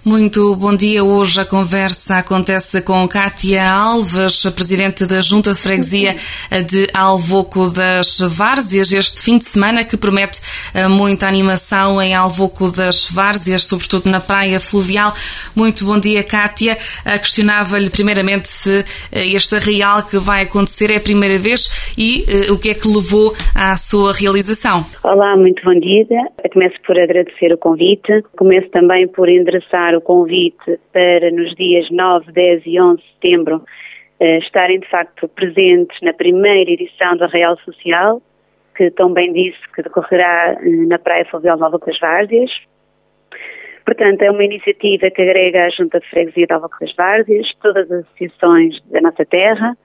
Muito bom dia. Hoje a conversa acontece com Cátia Alves, Presidente da Junta de Freguesia de Alvoco das Várzeas. Este fim de semana que promete muita animação em Alvoco das Várzeas, sobretudo na praia fluvial. Muito bom dia, Cátia. Questionava-lhe primeiramente se este arraial que vai acontecer é a primeira vez e o que é que levou à sua realização. Olá, muito bom dia. Começo por agradecer o convite. Começo também por endereçar o convite para nos dias 9, 10 e 11 de setembro estarem de facto presentes na primeira edição do Arraial Social, que tão bem disse que decorrerá na Praia Fluvial de Alvoco das Várzeas. Portanto, é uma iniciativa que agrega a Junta de Freguesia de Alvoco das Várzeas, todas as associações da nossa terra,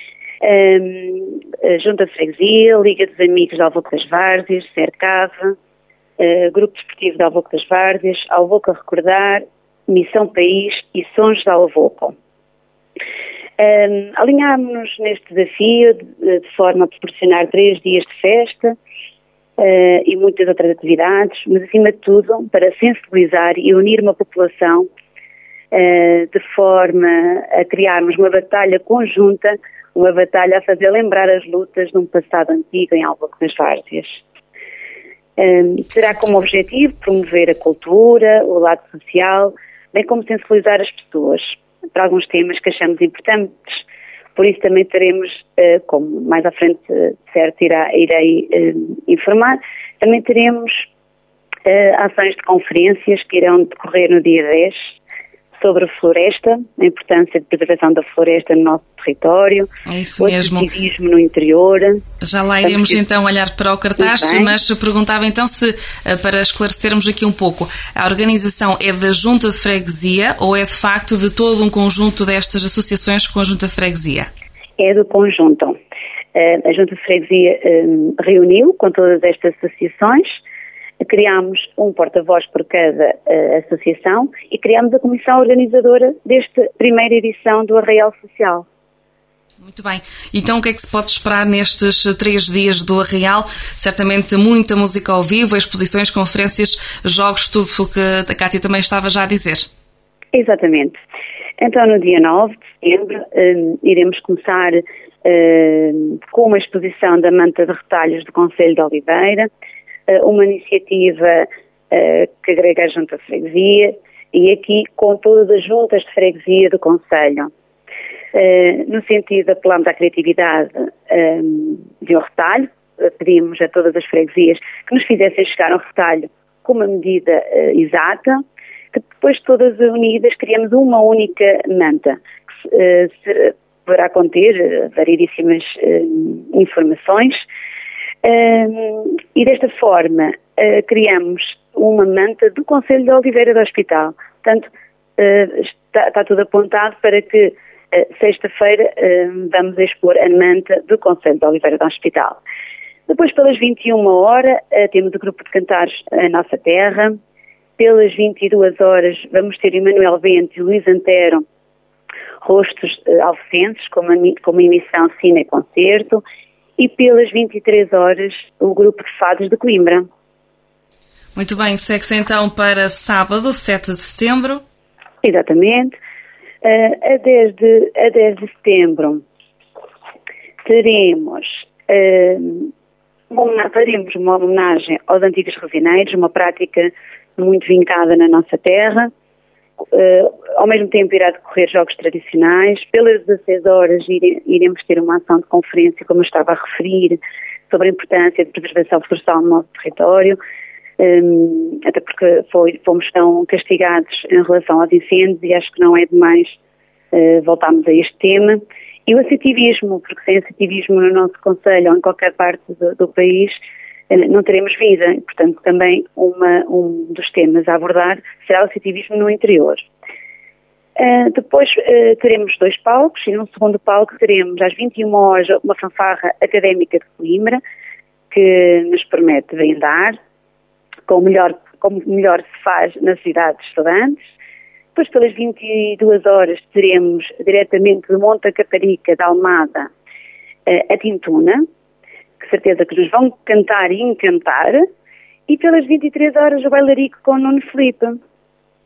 a Junta de Freguesia, Liga dos Amigos de Alvoco das Várzeas, Cercava, Grupo Desportivo de Alvoco das Várzeas, Alvoco a Recordar, Missão País e Sons de Alvoco. Alinhámos-nos neste desafio de forma a proporcionar 3 dias de festa e muitas outras atividades, mas acima de tudo para sensibilizar e unir uma população de forma a criarmos uma batalha conjunta, uma batalha a fazer lembrar as lutas de um passado antigo em Alvoco das Várzeas. Terá como objetivo promover a cultura, o lado social, bem como sensibilizar as pessoas para alguns temas que achamos importantes. Por isso também teremos, como mais à frente, certo, irei informar, também teremos ações de conferências que irão decorrer no dia 10 sobre a floresta, a importância de preservação da floresta no nosso território, é isso mesmo. O ativismo no interior. Já lá iremos então olhar para o cartaz, mas perguntava então se, para esclarecermos aqui um pouco, a organização é da Junta de Freguesia ou é de facto de todo um conjunto destas associações com a Junta de Freguesia? É do conjunto. A Junta de Freguesia reuniu com todas estas associações, criámos um porta-voz por cada associação e criámos a comissão organizadora desta primeira edição do Arraial Social. Muito bem. Então o que é que se pode esperar nestes 3 dias do Arraial? Certamente muita música ao vivo, exposições, conferências, jogos, tudo o que a Cátia também estava já a dizer. Exatamente. Então no dia 9 de setembro iremos começar com uma exposição da Manta de Retalhos do Concelho de Oliveira, uma iniciativa que agrega a Junta de Freguesia e aqui com todas as juntas de freguesia do Concelho. No sentido de apelarmos à criatividade de um retalho, pedimos a todas as freguesias que nos fizessem chegar um retalho com uma medida exata, que depois todas unidas criamos uma única manta, que poderá conter variedíssimas informações. E desta forma criamos uma manta do Concelho de Oliveira do Hospital. Portanto, está tudo apontado para que sexta-feira vamos expor a manta do Concelho de Oliveira do Hospital. Depois, pelas 21 horas, temos o grupo de cantares A Nossa Terra. Pelas 22 horas vamos ter Emanuel Bento e Luís Antero, rostos alvecenses, com uma emissão cine concerto. E pelas 23 horas, o grupo de fados de Coimbra. Muito bem, segue-se então para sábado, 7 de setembro. Exatamente. A 10 de setembro teremos uma homenagem aos antigos resineiros, uma prática muito vincada na nossa terra. Ao mesmo tempo irá decorrer jogos tradicionais. Pelas 16 horas iremos ter uma ação de conferência, como eu estava a referir, sobre a importância de preservação florestal no nosso território, até porque fomos tão castigados em relação aos incêndios e acho que não é demais voltarmos a este tema. E o associativismo, porque sem associativismo no nosso concelho ou em qualquer parte do país não teremos vida. E, portanto, também um dos temas a abordar será o associativismo no interior. Depois teremos 2 palcos e num segundo palco teremos às 21 horas uma fanfarra académica de Coimbra que nos promete vendar como melhor se faz na cidade de estudantes. Depois pelas 22 horas teremos diretamente de Monte Caparica, da Almada, a Tintuna, que certeza que nos vão cantar e encantar. E pelas 23 horas o bailarico com Nuno Filipe.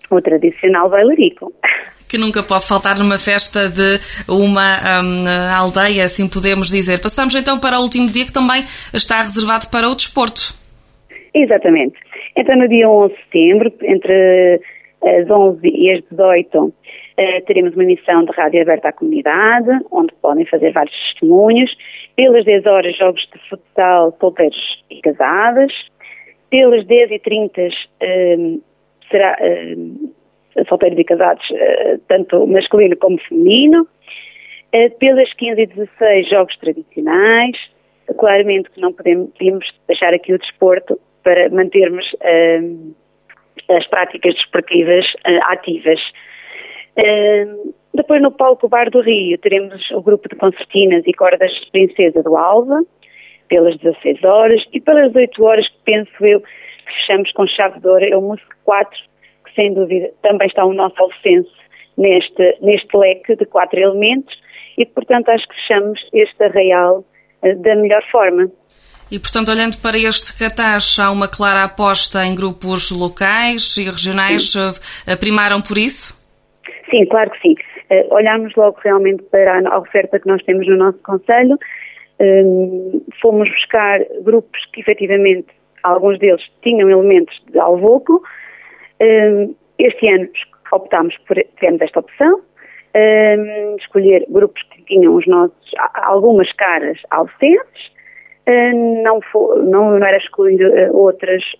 o tradicional bailarico. Que nunca pode faltar numa festa de uma aldeia, assim podemos dizer. Passamos então para o último dia, que também está reservado para o desporto. Exatamente. Então, no dia 11 de setembro, entre as 11 e as 18, teremos uma emissão de rádio aberta à comunidade, onde podem fazer vários testemunhos. Pelas 10 horas, jogos de futsal, solteiros e casadas. Pelas 10h30, será solteiros e casados, tanto masculino como feminino. Pelas 15h16, jogos tradicionais. Claramente que não podemos deixar aqui o desporto para mantermos as práticas desportivas ativas. Depois, no palco Bar do Rio, teremos o grupo de concertinas e cordas Princesa do Alva, pelas 16 horas, e pelas 18 horas, que penso eu, que fechamos com chave de ouro, é o Músico 4, que sem dúvida também está o nosso alfense neste leque de 4 elementos, e portanto acho que fechamos este arraial da melhor forma. E, portanto, olhando para este cartaz, há uma clara aposta em grupos locais e regionais. Sim. Primaram por isso? Sim, claro que sim. Olhámos logo realmente para a oferta que nós temos no nosso concelho. Fomos buscar grupos que, efetivamente, alguns deles tinham elementos de Alvoco. Este ano optámos por termos esta opção. Escolher grupos que tinham algumas caras alvecenses. Não era excluído outros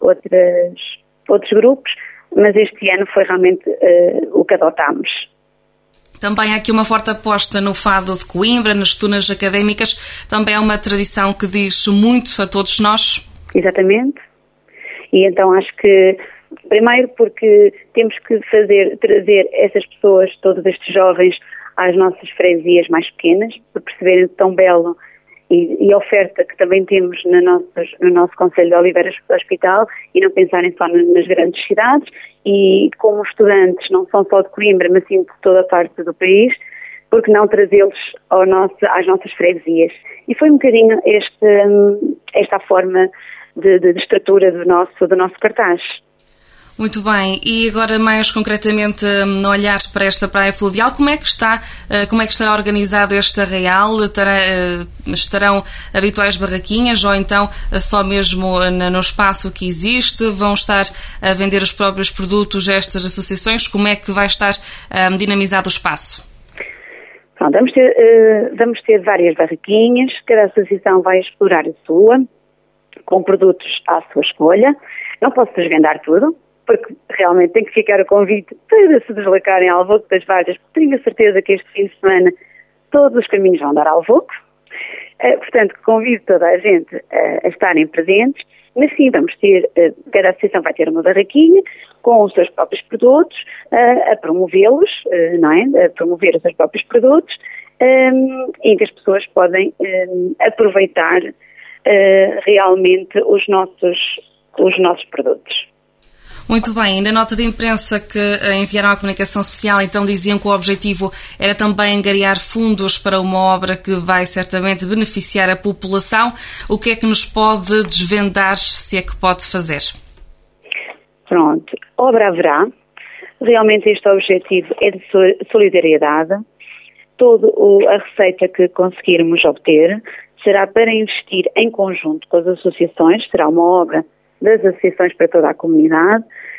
grupos, mas este ano foi realmente o que adotámos. Também há aqui uma forte aposta no fado de Coimbra, nas tunas académicas. Também é uma tradição que diz muito a todos nós. Exatamente. E então acho que, primeiro porque temos que trazer essas pessoas, todos estes jovens, às nossas freguesias mais pequenas, para perceberem tão belo e a oferta que também temos no nosso Concelho de Oliveiras do Hospital, e não pensarem só nas grandes cidades, e como estudantes não são só de Coimbra, mas sim de toda a parte do país, porque não trazê-los às nossas freguesias. E foi um bocadinho esta forma de estrutura do nosso cartaz. Muito bem, e agora mais concretamente no olhar para esta praia fluvial, como é que estará organizado este arraial? Estarão habituais barraquinhas ou então só mesmo no espaço que existe? Vão estar a vender os próprios produtos estas associações? Como é que vai estar dinamizado o espaço? Bom, vamos ter várias barraquinhas, cada associação vai explorar a sua, com produtos à sua escolha. Não posso desvendar tudo, porque realmente tem que ficar o convite para se deslocarem a Alvoco das Vargas, porque tenho a certeza que este fim de semana todos os caminhos vão dar a Alvoco. Portanto, convido toda a gente a estarem presentes, mas sim, vamos ter, cada associação vai ter uma barraquinha com os seus próprios produtos, a promovê-los, não é? A promover os seus próprios produtos, em que as pessoas podem aproveitar realmente os nossos produtos. Muito bem, na nota de imprensa que enviaram à Comunicação Social, então diziam que o objetivo era também angariar fundos para uma obra que vai certamente beneficiar a população. O que é que nos pode desvendar, se é que pode fazer? Pronto, obra haverá. Realmente este objetivo é de solidariedade. Toda a receita que conseguirmos obter será para investir em conjunto com as associações, será uma obra das associações para toda a comunidade,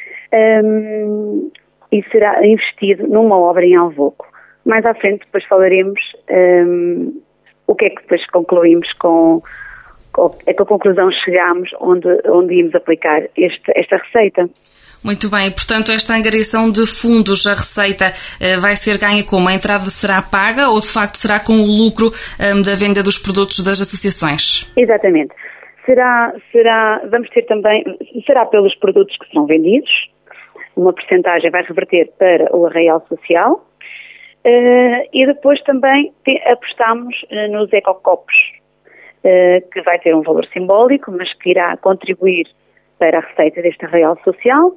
e será investido numa obra em Alvoco. Mais à frente depois falaremos o que é que depois concluímos com a conclusão chegámos onde íamos aplicar esta receita. Muito bem, portanto esta angariação de fundos, a receita vai ser ganha como? A entrada será paga ou de facto será com o lucro da venda dos produtos das associações? Exatamente. Vamos ter também, será pelos produtos que serão vendidos, uma percentagem vai reverter para o arraial social, e depois também apostamos nos ecocopos, que vai ter um valor simbólico, mas que irá contribuir para a receita deste arraial social.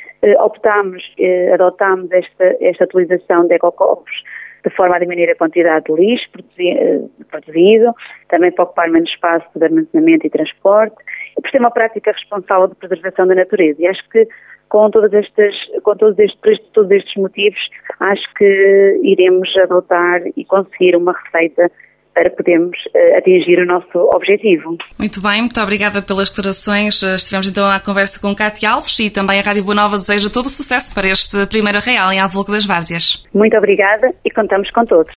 Adotámos esta utilização de ecocopos de forma a diminuir a quantidade de lixo produzido, também para ocupar menos espaço de armazenamento e transporte, e por ser uma prática responsável de preservação da natureza. E acho que com todos estes motivos, acho que iremos adotar e conseguir uma receita para podermos atingir o nosso objetivo. Muito bem, muito obrigada pelas declarações. Estivemos então à conversa com Cátia Alves e também a Rádio Boa Nova deseja todo o sucesso para este primeiro arraial em Alvalade das Várzeas. Muito obrigada e contamos com todos.